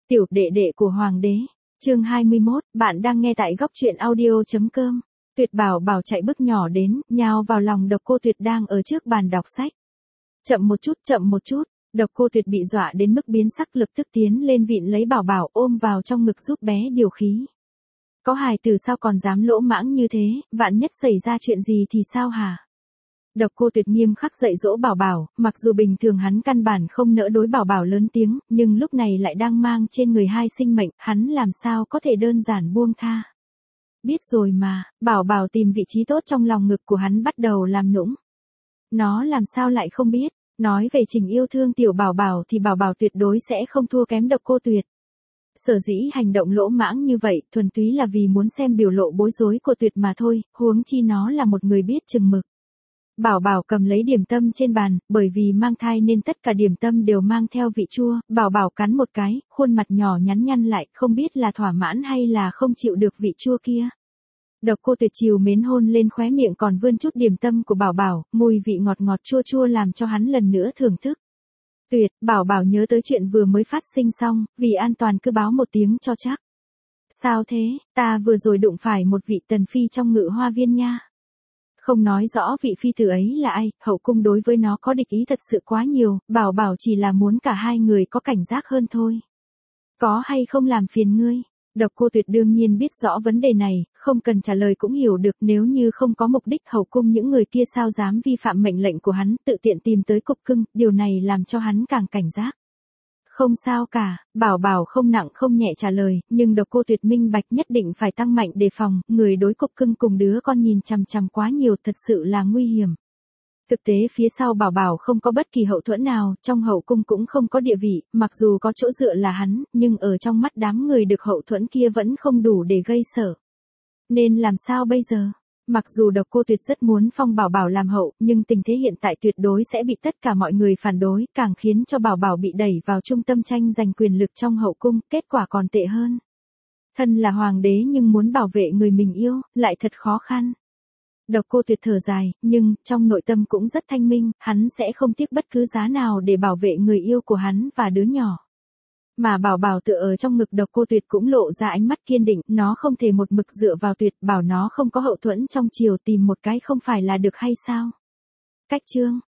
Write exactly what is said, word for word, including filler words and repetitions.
Tiểu đệ đệ của hoàng đế. Chương hai mươi mốt, bạn đang nghe tại góc truyện audio.com. Tuyệt Bảo Bảo chạy bước nhỏ đến, nhào vào lòng Độc Cô Tuyệt đang ở trước bàn đọc sách. Chậm một chút, chậm một chút. Độc Cô Tuyệt bị dọa đến mức biến sắc, lập tức tiến lên vịn lấy Bảo Bảo ôm vào trong ngực giúp bé điều khí. Có hài tử sao còn dám lỗ mãng như thế, vạn nhất xảy ra chuyện gì thì sao hả? Độc Cô Tuyệt nghiêm khắc dạy dỗ Bảo Bảo, mặc dù bình thường hắn căn bản không nỡ đối Bảo Bảo lớn tiếng, nhưng lúc này lại đang mang trên người hai sinh mệnh, hắn làm sao có thể đơn giản buông tha. Biết rồi mà, Bảo Bảo tìm vị trí tốt trong lòng ngực của hắn bắt đầu làm nũng. Nó làm sao lại không biết, nói về tình yêu thương tiểu Bảo Bảo thì Bảo Bảo tuyệt đối sẽ không thua kém Độc Cô Tuyệt. Sở dĩ hành động lỗ mãng như vậy, thuần túy là vì muốn xem biểu lộ bối rối của Tuyệt mà thôi, huống chi nó là một người biết chừng mực. Bảo Bảo cầm lấy điểm tâm trên bàn, bởi vì mang thai nên tất cả điểm tâm đều mang theo vị chua, Bảo Bảo cắn một cái, khuôn mặt nhỏ nhắn nhăn lại, không biết là thỏa mãn hay là không chịu được vị chua kia. Độc Cô Tuyệt chiều mến hôn lên khóe miệng còn vươn chút điểm tâm của Bảo Bảo, mùi vị ngọt ngọt chua chua làm cho hắn lần nữa thưởng thức. Tuyệt, Bảo Bảo nhớ tới chuyện vừa mới phát sinh xong, vì an toàn cứ báo một tiếng cho chắc. Sao thế, ta vừa rồi đụng phải một vị tần phi trong Ngự Hoa Viên nha. Không nói rõ vị phi tử ấy là ai, hậu cung đối với nó có địch ý thật sự quá nhiều, Bảo Bảo chỉ là muốn cả hai người có cảnh giác hơn thôi. Có hay không làm phiền ngươi? Độc Cô Tuyệt đương nhiên biết rõ vấn đề này, không cần trả lời cũng hiểu được, nếu như không có mục đích hậu cung những người kia sao dám vi phạm mệnh lệnh của hắn, tự tiện tìm tới cục cưng, điều này làm cho hắn càng cảnh giác. Không sao cả, Bảo Bảo không nặng không nhẹ trả lời, nhưng Độc Cô Tuyệt minh bạch nhất định phải tăng mạnh đề phòng, người đối cục cưng cùng đứa con nhìn chằm chằm quá nhiều thật sự là nguy hiểm. Thực tế phía sau Bảo Bảo không có bất kỳ hậu thuẫn nào, trong hậu cung cũng không có địa vị, mặc dù có chỗ dựa là hắn, nhưng ở trong mắt đám người được hậu thuẫn kia vẫn không đủ để gây sợ. Nên làm sao bây giờ? Mặc dù Độc Cô Tuyệt rất muốn phong Bảo Bảo làm hậu, nhưng tình thế hiện tại tuyệt đối sẽ bị tất cả mọi người phản đối, càng khiến cho Bảo Bảo bị đẩy vào trung tâm tranh giành quyền lực trong hậu cung, kết quả còn tệ hơn. Thân là hoàng đế nhưng muốn bảo vệ người mình yêu, lại thật khó khăn. Độc Cô Tuyệt thở dài, nhưng, trong nội tâm cũng rất thanh minh, hắn sẽ không tiếc bất cứ giá nào để bảo vệ người yêu của hắn và đứa nhỏ. Mà Bảo Bảo tựa ở trong ngực Độc Cô Tuyệt cũng lộ ra ánh mắt kiên định, nó không thể một mực dựa vào Tuyệt, bảo nó không có hậu thuẫn trong triều tìm một cái không phải là được hay sao? Cách chương,